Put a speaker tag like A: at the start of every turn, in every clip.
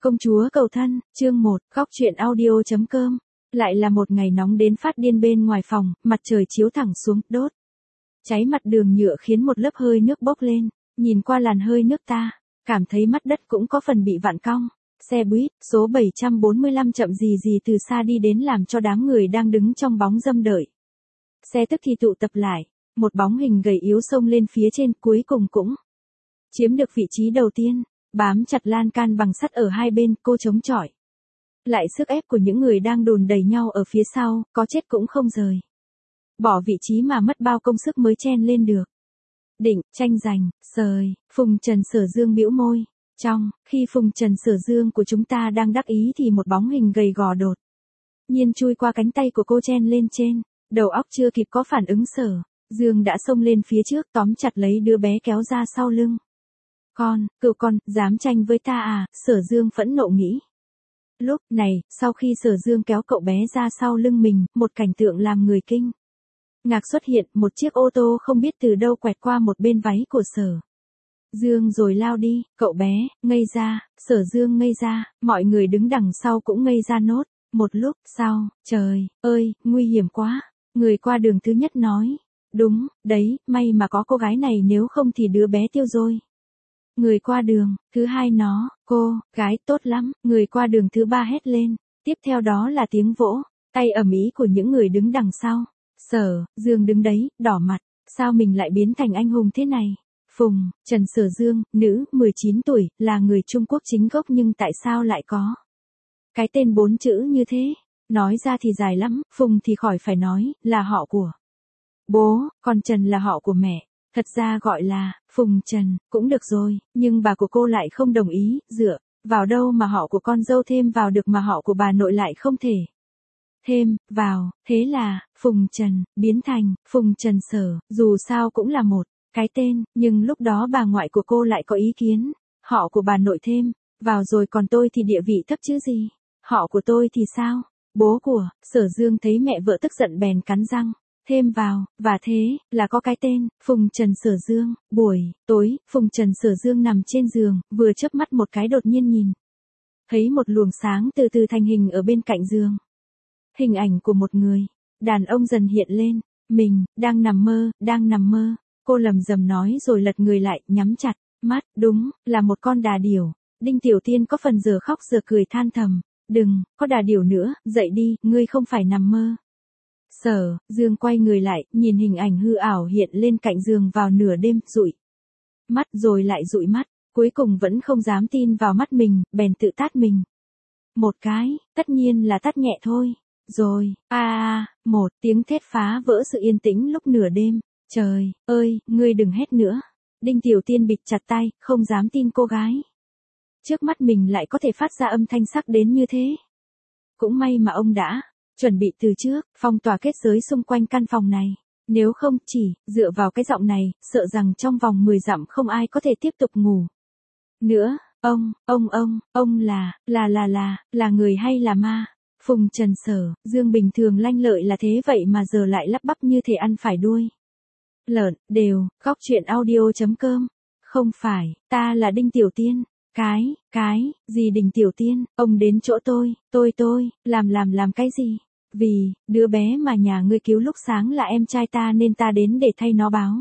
A: Công chúa cầu thân, chương 1, góc truyện audio.com. Lại là một ngày nóng đến phát điên bên ngoài phòng, mặt trời chiếu thẳng xuống, đốt. Cháy mặt đường nhựa khiến một lớp hơi nước bốc lên, nhìn qua làn hơi nước ta, cảm thấy mắt đất cũng có phần bị vặn cong. Xe buýt, số 745 chậm gì gì từ xa đi đến làm cho đám người đang đứng trong bóng râm đợi. Xe tức thì tụ tập lại, một bóng hình gầy yếu xông lên phía trên cuối cùng cũng chiếm được vị trí đầu tiên. Bám chặt lan can bằng sắt ở hai bên, cô chống chọi lại sức ép của những người đang đùn đẩy nhau ở phía sau, có chết cũng không rời. Bỏ vị trí mà mất bao công sức mới chen lên được. Định, tranh giành, sời, Phùng Trần Sở Dương bĩu môi. Trong khi Phùng Trần Sở Dương của chúng ta đang đắc ý thì một bóng hình gầy gò đột nhiên chui qua cánh tay của cô chen lên trên. Đầu óc chưa kịp có phản ứng, Sở Dương đã xông lên phía trước tóm chặt lấy đứa bé kéo ra sau lưng. Cựu con, dám tranh với ta à, Sở Dương phẫn nộ nghĩ. Lúc này, sau khi Sở Dương kéo cậu bé ra sau lưng mình, một cảnh tượng làm người kinh ngạc xuất hiện, một chiếc ô tô không biết từ đâu quẹt qua một bên váy của Sở Dương rồi lao đi, cậu bé, ngây ra, Sở Dương ngây ra, mọi người đứng đằng sau cũng ngây ra nốt. Một lúc sau, trời ơi, nguy hiểm quá, người qua đường thứ nhất nói. Đúng, đấy, may mà có cô gái này nếu không thì đứa bé tiêu rồi. Người qua đường, thứ hai nó, cô, gái tốt lắm, người qua đường thứ ba hét lên, tiếp theo đó là tiếng vỗ tay ầm ĩ của những người đứng đằng sau. Sở Dương đứng đấy, đỏ mặt, sao mình lại biến thành anh hùng thế này? Phùng Trần Sở Dương, nữ, 19 tuổi, là người Trung Quốc chính gốc nhưng tại sao lại có cái tên 4 chữ như thế? Nói ra thì dài lắm, Phùng thì khỏi phải nói, là họ của bố, còn Trần là họ của mẹ. Thật ra gọi là Phùng Trần cũng được rồi, nhưng bà của cô lại không đồng ý, dựa vào đâu mà họ của con dâu thêm vào được mà họ của bà nội lại không thể thêm vào. Thế là Phùng Trần biến thành Phùng Trần Sở, dù sao cũng là một cái tên, nhưng lúc đó bà ngoại của cô lại có ý kiến, họ của bà nội thêm vào rồi, còn tôi thì địa vị thấp chứ gì, họ của tôi thì sao? Bố của Sở Dương thấy mẹ vợ tức giận bèn cắn răng thêm vào, và thế là có cái tên Phùng Trần Sở Dương. Buổi tối, Phùng Trần Sở Dương nằm trên giường, vừa chớp mắt một cái đột nhiên nhìn thấy một luồng sáng từ từ thành hình ở bên cạnh giường. Hình ảnh của một người đàn ông dần hiện lên. Mình đang nằm mơ, cô lầm rầm nói rồi lật người lại, nhắm chặt mắt. Đúng là một con đà điểu. Đinh Tiểu Tiên có phần giờ khóc giờ cười than thầm, đừng có đà điểu nữa, dậy đi, ngươi không phải nằm mơ. Sở Dương quay người lại, nhìn hình ảnh hư ảo hiện lên cạnh giường vào nửa đêm, dụi mắt rồi lại dụi mắt, cuối cùng vẫn không dám tin vào mắt mình, bèn tự tát mình một cái, tất nhiên là tát nhẹ thôi. Rồi, một tiếng thét phá vỡ sự yên tĩnh lúc nửa đêm. Trời ơi, ngươi đừng hét nữa. Đinh Tiểu Tiên bịt chặt tai, không dám tin cô gái trước mắt mình lại có thể phát ra âm thanh sắc đến như thế. Cũng may mà ông đã chuẩn bị từ trước, phong tỏa kết giới xung quanh căn phòng này. Nếu không, chỉ dựa vào cái giọng này, sợ rằng trong vòng 10 dặm không ai có thể tiếp tục ngủ nữa. Ông là người hay là ma? Phùng Trần Sở Dương bình thường lanh lợi là thế vậy mà giờ lại lắp bắp như thể ăn phải đuôi lợn. Đều, góc truyện audio.com. Không phải, ta là Đinh Tiểu Tiên. Cái gì Đinh Tiểu Tiên, ông đến chỗ tôi, làm cái gì? Vì, đứa bé mà nhà ngươi cứu lúc sáng là em trai ta nên ta đến để thay nó báo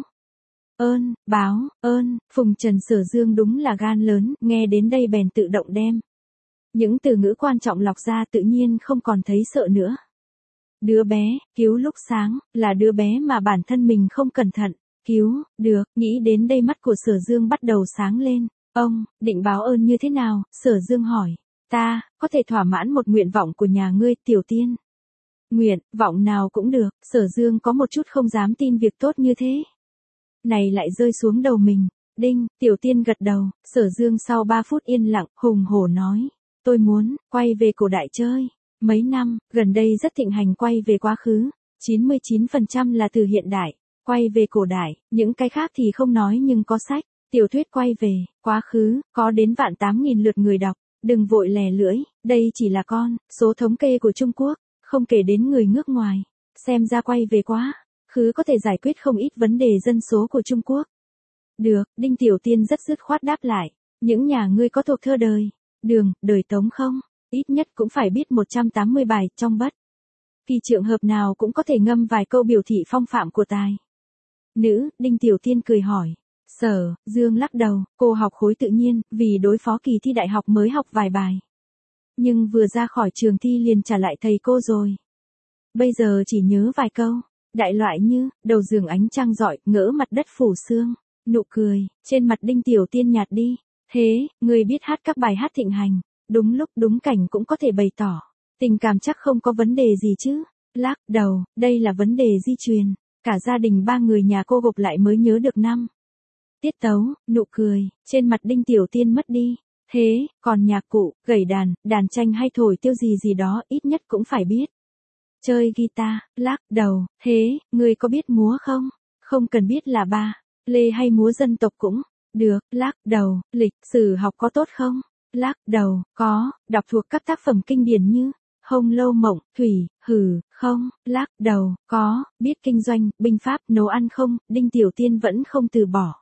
A: ơn. Phùng Trần Sở Dương đúng là gan lớn, nghe đến đây bèn tự động đem những từ ngữ quan trọng lọc ra, tự nhiên không còn thấy sợ nữa. Đứa bé, cứu lúc sáng, là đứa bé mà bản thân mình không cẩn thận cứu được. Nghĩ đến đây mắt của Sở Dương bắt đầu sáng lên. Ông định báo ơn như thế nào? Sở Dương hỏi. Ta có thể thỏa mãn một nguyện vọng của nhà ngươi, Tiểu Tiên. Nguyện vọng nào cũng được. Sở Dương có một chút không dám tin việc tốt như thế này lại rơi xuống đầu mình. Đinh Tiểu Tiên gật đầu. Sở Dương sau 3 phút yên lặng, hùng hổ nói. Tôi muốn quay về cổ đại chơi. Mấy năm gần đây rất thịnh hành quay về quá khứ, 99% là từ hiện đại quay về cổ đại, những cái khác thì không nói nhưng có sách tiểu thuyết quay về quá khứ, có đến vạn 8.000 lượt người đọc. Đừng vội lè lưỡi, đây chỉ là con số thống kê của Trung Quốc, không kể đến người nước ngoài. Xem ra quay về quá khứ có thể giải quyết không ít vấn đề dân số của Trung Quốc. Được, Đinh Tiểu Tiên rất dứt khoát đáp lại. Những nhà ngươi có thuộc thơ đời Đường, đời Tống không? Ít nhất cũng phải biết 180 bài trong bất. Kỳ trường hợp nào cũng có thể ngâm vài câu biểu thị phong phạm của tài. Nữ, Đinh Tiểu Tiên cười hỏi. Sở, Dương lắc đầu, cô học khối tự nhiên, vì đối phó kỳ thi đại học mới học vài bài. Nhưng vừa ra khỏi trường thi liền trả lại thầy cô rồi. Bây giờ chỉ nhớ vài câu, đại loại như, đầu giường ánh trăng rọi, ngỡ mặt đất phủ sương, nụ cười, trên mặt Đinh Tiểu Tiên nhạt đi. Thế, người biết hát các bài hát thịnh hành, đúng lúc đúng cảnh cũng có thể bày tỏ. Tình cảm chắc không có vấn đề gì chứ. Lắc đầu, đây là vấn đề di truyền. Cả gia đình ba người nhà cô gộp lại mới nhớ được năm. Tiết tấu, nụ cười, trên mặt Đinh Tiểu Tiên mất đi. Thế, còn nhạc cụ, gảy đàn, đàn tranh hay thổi tiêu gì gì đó ít nhất cũng phải biết. Chơi guitar, lắc đầu, thế, người có biết múa không? Không cần biết là ba, lê hay múa dân tộc cũng được, lắc đầu, lịch sử học có tốt không? Lắc đầu, có, đọc thuộc các tác phẩm kinh điển như Hồng Lâu Mộng, Thủy, Hử, không, lắc đầu, có, biết kinh doanh, binh pháp, nấu ăn không? Đinh Tiểu Tiên vẫn không từ bỏ.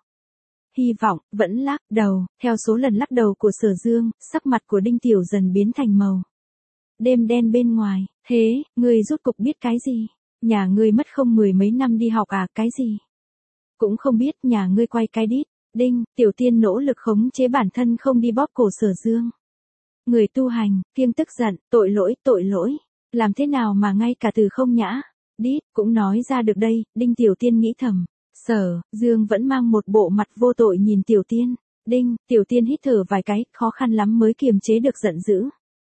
A: Hy vọng, vẫn lắc đầu, theo số lần lắc đầu của Sở Dương, sắc mặt của Đinh Tiểu dần biến thành màu. Đêm đen bên ngoài, thế, ngươi rốt cục biết cái gì? Nhà ngươi mất không 10 mấy năm đi học à, cái gì? Cũng không biết nhà ngươi quay cái đít. Đinh, Tiểu Tiên nỗ lực khống chế bản thân không đi bóp cổ Sở Dương. Người tu hành, kiêng tức giận, tội lỗi. Làm thế nào mà ngay cả từ không nhã, đít, cũng nói ra được đây, Đinh Tiểu Tiên nghĩ thầm. Sở, Dương vẫn mang một bộ mặt vô tội nhìn Tiểu Tiên. Đinh, Tiểu Tiên hít thở vài cái, khó khăn lắm mới kiềm chế được giận dữ.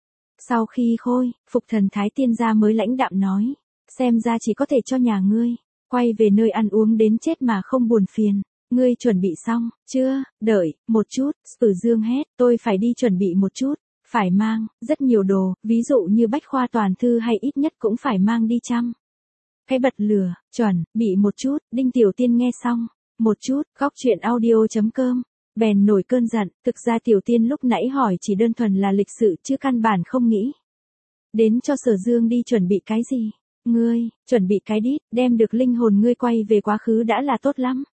A: Sau khi khôi phục thần thái tiên gia mới lãnh đạm nói. Xem ra chỉ có thể cho nhà ngươi quay về nơi ăn uống đến chết mà không buồn phiền. Ngươi chuẩn bị xong, chưa? Đợi, một chút, Sử Dương hét, tôi phải đi chuẩn bị một chút. Phải mang, rất nhiều đồ, ví dụ như bách khoa toàn thư hay ít nhất cũng phải mang đi chăm. Cái bật lửa, chuẩn, bị một chút, Đinh Tiểu Tiên nghe xong. Một chút, góc chuyện audio.com. Bèn nổi cơn giận, thực ra Tiểu Tiên lúc nãy hỏi chỉ đơn thuần là lịch sự chứ căn bản không nghĩ. Đến cho Sở Dương đi chuẩn bị cái gì? Ngươi, chuẩn bị cái đít, đem được linh hồn ngươi quay về quá khứ đã là tốt lắm.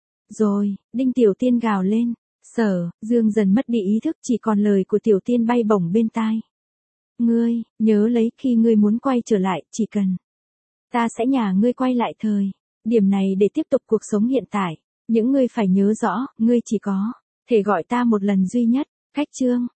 A: Rồi, Đinh Tiểu Tiên gào lên. Sở, Dương dần mất đi ý thức chỉ còn lời của Tiểu Tiên bay bổng bên tai. Ngươi, nhớ lấy khi ngươi muốn quay trở lại, chỉ cần. Ta sẽ nhả ngươi quay lại thời. Điểm này để tiếp tục cuộc sống hiện tại. Những ngươi phải nhớ rõ, ngươi chỉ có thể gọi ta một lần duy nhất. Khách chương.